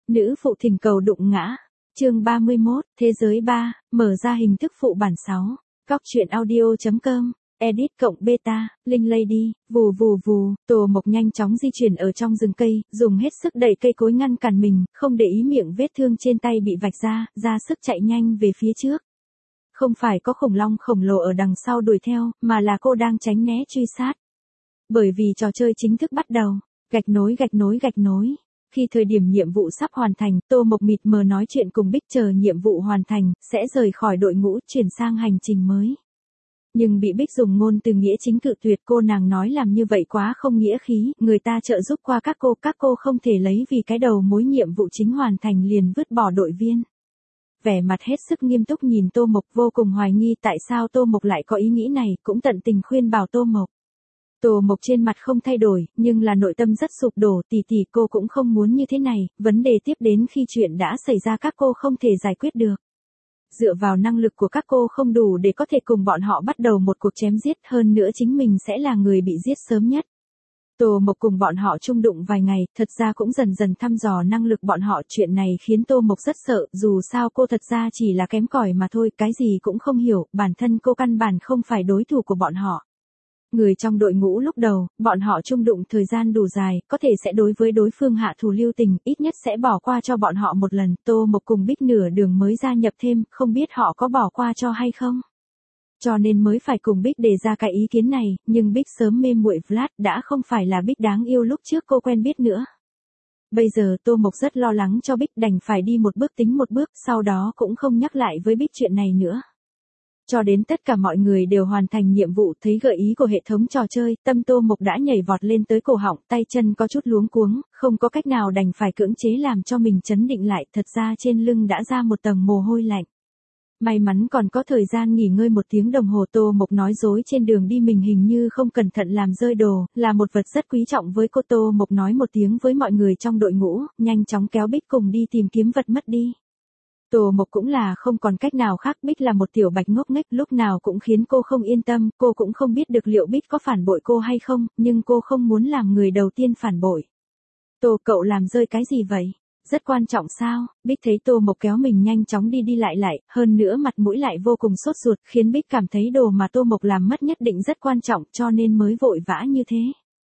Nữ phụ thỉnh cầu đụng ngã. Chương 31, Thế giới 3, mở ra hình thức phụ bản 6. Góc truyện audio.com. Edit cộng beta, Linh Lady, vù vù vù, Tô Mộc nhanh chóng di chuyển ở trong rừng cây, dùng hết sức đẩy cây cối ngăn cản mình, không để ý miệng vết thương trên tay bị vạch ra sức chạy nhanh về phía trước. Không phải có khủng long khổng lồ ở đằng sau đuổi theo, mà là cô đang tránh né truy sát. Bởi vì trò chơi chính thức bắt đầu, gạch nối. Khi thời điểm nhiệm vụ sắp hoàn thành, Tô Mộc mịt mờ nói chuyện cùng Bích chờ nhiệm vụ hoàn thành, sẽ rời khỏi đội ngũ chuyển sang hành trình mới. Nhưng bị Bích dùng ngôn từ nghĩa chính cự tuyệt, cô nàng nói làm như vậy quá không nghĩa khí, người ta trợ giúp qua các cô không thể lấy vì cái đầu mối nhiệm vụ chính hoàn thành liền vứt bỏ đội viên. Vẻ mặt hết sức nghiêm túc nhìn Tô Mộc, vô cùng hoài nghi tại sao Tô Mộc lại có ý nghĩ này, cũng tận tình khuyên bảo Tô Mộc. Tô Mộc trên mặt không thay đổi, nhưng là nội tâm rất sụp đổ, tỷ cô cũng không muốn như thế này, vấn đề tiếp đến khi chuyện đã xảy ra các cô không thể giải quyết được. Dựa vào năng lực của các cô không đủ để có thể cùng bọn họ bắt đầu một cuộc chém giết, hơn nữa chính mình sẽ là người bị giết sớm nhất. Tô Mộc cùng bọn họ chung đụng vài ngày, thật ra cũng dần dần thăm dò năng lực bọn họ, chuyện này khiến Tô Mộc rất sợ, dù sao cô thật ra chỉ là kém cỏi mà thôi, cái gì cũng không hiểu, bản thân cô căn bản không phải đối thủ của bọn họ. Người trong đội ngũ lúc đầu, bọn họ chung đụng thời gian đủ dài, có thể sẽ đối với đối phương hạ thủ lưu tình, ít nhất sẽ bỏ qua cho bọn họ một lần. Tô Mộc cùng Bích nửa đường mới gia nhập thêm, không biết họ có bỏ qua cho hay không. Cho nên mới phải cùng Bích đề ra cái ý kiến này, nhưng Bích sớm mê muội Vlad, đã không phải là Bích đáng yêu lúc trước cô quen biết nữa. Bây giờ Tô Mộc rất lo lắng cho Bích, đành phải đi một bước tính một bước, sau đó cũng không nhắc lại với Bích chuyện này nữa. Cho đến tất cả mọi người đều hoàn thành nhiệm vụ, thấy gợi ý của hệ thống trò chơi, tâm Tô Mộc đã nhảy vọt lên tới cổ họng, tay chân có chút luống cuống, không có cách nào đành phải cưỡng chế làm cho mình trấn định lại, thật ra trên lưng đã ra một tầng mồ hôi lạnh. May mắn còn có thời gian nghỉ ngơi 1 tiếng đồng hồ. Tô Mộc nói dối trên đường đi mình hình như không cẩn thận làm rơi đồ, là một vật rất quý trọng với cô. Tô Mộc nói 1 tiếng với mọi người trong đội ngũ, nhanh chóng kéo Bích cùng đi tìm kiếm vật mất đi. Tô Mộc cũng là không còn cách nào khác, Bích là một tiểu bạch ngốc nghếch, lúc nào cũng khiến cô không yên tâm, cô cũng không biết được liệu Bích có phản bội cô hay không, nhưng cô không muốn làm người đầu tiên phản bội. Tô, cậu làm rơi cái gì vậy? Rất quan trọng sao? Bích thấy Tô Mộc kéo mình nhanh chóng đi lại, hơn nữa mặt mũi lại vô cùng sốt ruột, khiến Bích cảm thấy đồ mà Tô Mộc làm mất nhất định rất quan trọng, cho nên mới vội vã như thế.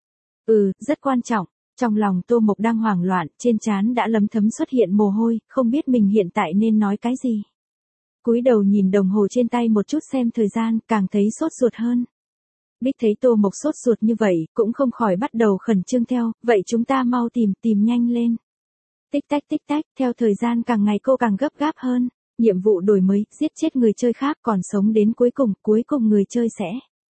Rất quan trọng. Trong lòng Tô Mộc đang hoảng loạn, trên trán đã lấm thấm xuất hiện mồ hôi, không biết mình hiện tại nên nói cái gì. Cúi đầu nhìn đồng hồ trên tay một chút xem thời gian, càng thấy sốt ruột hơn. Bích thấy Tô Mộc sốt ruột như vậy, cũng không khỏi bắt đầu khẩn trương theo, vậy chúng ta mau tìm nhanh lên. Tích tách, theo thời gian càng ngày cô càng gấp gáp hơn. Nhiệm vụ đổi mới, giết chết người chơi khác còn sống đến cuối cùng người chơi sẽ.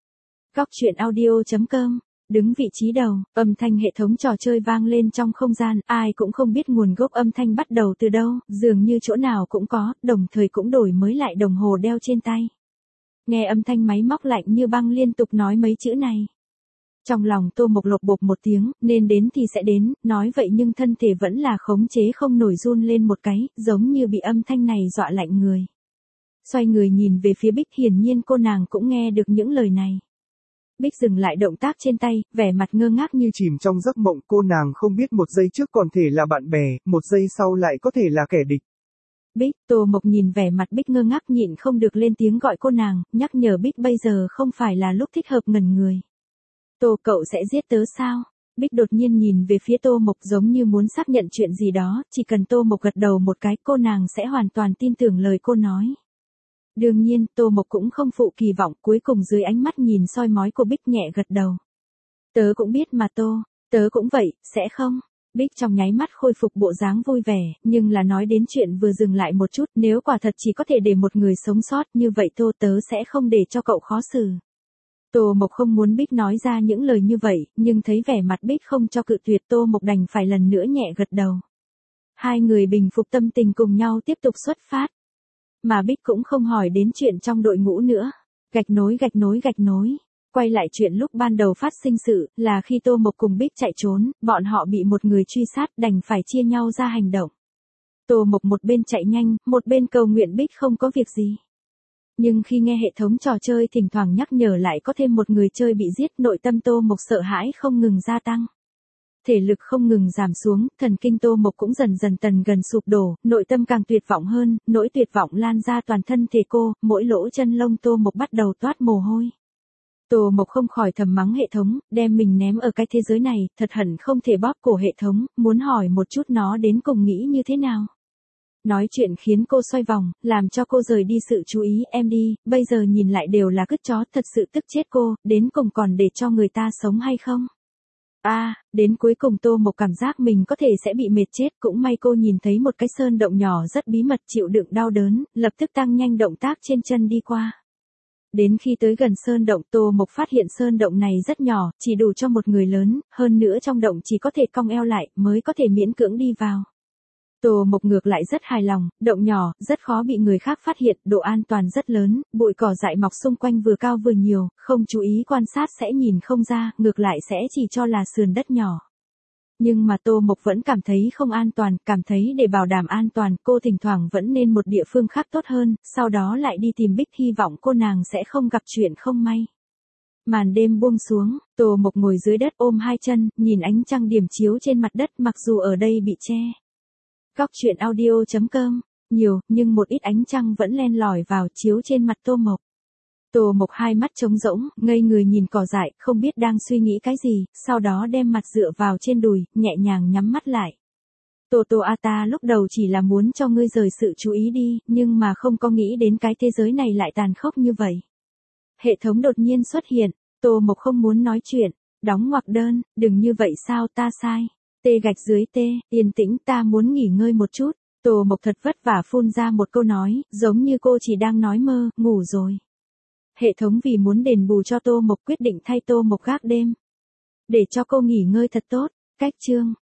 Góc truyện audio.com. Đứng vị trí đầu, âm thanh hệ thống trò chơi vang lên trong không gian, ai cũng không biết nguồn gốc âm thanh bắt đầu từ đâu, dường như chỗ nào cũng có, đồng thời cũng đổi mới lại đồng hồ đeo trên tay. Nghe âm thanh máy móc lạnh như băng liên tục nói mấy chữ này. Trong lòng Tô Mộc lộc bộp 1 tiếng, nên đến thì sẽ đến, nói vậy nhưng thân thể vẫn là khống chế không nổi, run lên một cái, giống như bị âm thanh này dọa lạnh người. Xoay người nhìn về phía Bích, hiển nhiên cô nàng cũng nghe được những lời này. Bích dừng lại động tác trên tay, vẻ mặt ngơ ngác như chìm trong giấc mộng, cô nàng không biết 1 giây trước còn thể là bạn bè, 1 giây sau lại có thể là kẻ địch. Bích, Tô Mộc nhìn vẻ mặt Bích ngơ ngác nhịn không được lên tiếng gọi cô nàng, nhắc nhở Bích bây giờ không phải là lúc thích hợp ngẩn người. Tô, cậu sẽ giết tớ sao? Bích đột nhiên nhìn về phía Tô Mộc giống như muốn xác nhận chuyện gì đó, chỉ cần Tô Mộc gật đầu một cái, cô nàng sẽ hoàn toàn tin tưởng lời cô nói. Đương nhiên, Tô Mộc cũng không phụ kỳ vọng, cuối cùng dưới ánh mắt nhìn soi mói của Bích nhẹ gật đầu. Tớ cũng biết mà Tô, tớ cũng vậy, sẽ không? Bích trong nháy mắt khôi phục bộ dáng vui vẻ, nhưng là nói đến chuyện vừa dừng lại một chút, nếu quả thật chỉ có thể để một người sống sót như vậy Tô, tớ sẽ không để cho cậu khó xử. Tô Mộc không muốn Bích nói ra những lời như vậy, nhưng thấy vẻ mặt Bích không cho cự tuyệt, Tô Mộc đành phải lần nữa nhẹ gật đầu. Hai người bình phục tâm tình cùng nhau tiếp tục xuất phát. Mà Bích cũng không hỏi đến chuyện trong đội ngũ nữa. Gạch nối. Quay lại chuyện lúc ban đầu phát sinh sự, là khi Tô Mộc cùng Bích chạy trốn, bọn họ bị một người truy sát, đành phải chia nhau ra hành động. Tô Mộc một bên chạy nhanh, một bên cầu nguyện Bích không có việc gì. Nhưng khi nghe hệ thống trò chơi thỉnh thoảng nhắc nhở lại có thêm một người chơi bị giết, nội tâm Tô Mộc sợ hãi không ngừng gia tăng. thể lực không ngừng giảm xuống, thần kinh Tô Mộc cũng dần dần gần sụp đổ, nội tâm càng tuyệt vọng hơn, nỗi tuyệt vọng lan ra toàn thân thể cô, mỗi lỗ chân lông Tô Mộc bắt đầu toát mồ hôi. Tô Mộc không khỏi thầm mắng hệ thống, đem mình ném ở cái thế giới này, thật hận không thể bóp cổ hệ thống, muốn hỏi một chút nó đến cùng nghĩ như thế nào. Nói chuyện khiến cô xoay vòng, làm cho cô rời đi sự chú ý, em đi, bây giờ nhìn lại đều là cứt chó, thật sự tức chết cô, đến cùng còn để cho người ta sống hay không? Đến cuối cùng Tô Mộc cảm giác mình có thể sẽ bị mệt chết, cũng may cô nhìn thấy một cái sơn động nhỏ rất bí mật chịu đựng đau đớn, lập tức tăng nhanh động tác trên chân đi qua. Đến khi tới gần sơn động Tô Mộc phát hiện sơn động này rất nhỏ, chỉ đủ cho một người lớn, hơn nữa trong động chỉ có thể cong eo lại mới có thể miễn cưỡng đi vào. Tô Mộc ngược lại rất hài lòng, động nhỏ, rất khó bị người khác phát hiện, độ an toàn rất lớn, bụi cỏ dại mọc xung quanh vừa cao vừa nhiều, không chú ý quan sát sẽ nhìn không ra, ngược lại sẽ chỉ cho là sườn đất nhỏ. Nhưng mà Tô Mộc vẫn cảm thấy không an toàn, cảm thấy để bảo đảm an toàn cô thỉnh thoảng vẫn nên một địa phương khác tốt hơn, sau đó lại đi tìm Bích hy vọng cô nàng sẽ không gặp chuyện không may. Màn đêm buông xuống, Tô Mộc ngồi dưới đất ôm hai chân, nhìn ánh trăng điểm chiếu trên mặt đất mặc dù ở đây bị che. Góc truyện audio.com, nhiều, nhưng một ít ánh trăng vẫn len lỏi vào chiếu trên mặt Tô Mộc. Tô Mộc hai mắt trống rỗng, ngây người nhìn cỏ dại, không biết đang suy nghĩ cái gì, sau đó đem mặt dựa vào trên đùi, nhẹ nhàng nhắm mắt lại. Ta lúc đầu chỉ là muốn cho ngươi rời sự chú ý đi, nhưng mà không có nghĩ đến cái thế giới này lại tàn khốc như vậy. Hệ thống đột nhiên xuất hiện, Tô Mộc không muốn nói chuyện, đóng ngoặc đơn, đừng như vậy sao ta sai. Yên tĩnh ta muốn nghỉ ngơi một chút, Tô Mộc thật vất vả phun ra một câu nói, giống như cô chỉ đang nói mơ, ngủ rồi. Hệ thống vì muốn đền bù cho Tô Mộc quyết định thay Tô Mộc gác đêm. Để cho cô nghỉ ngơi thật tốt, cách chương.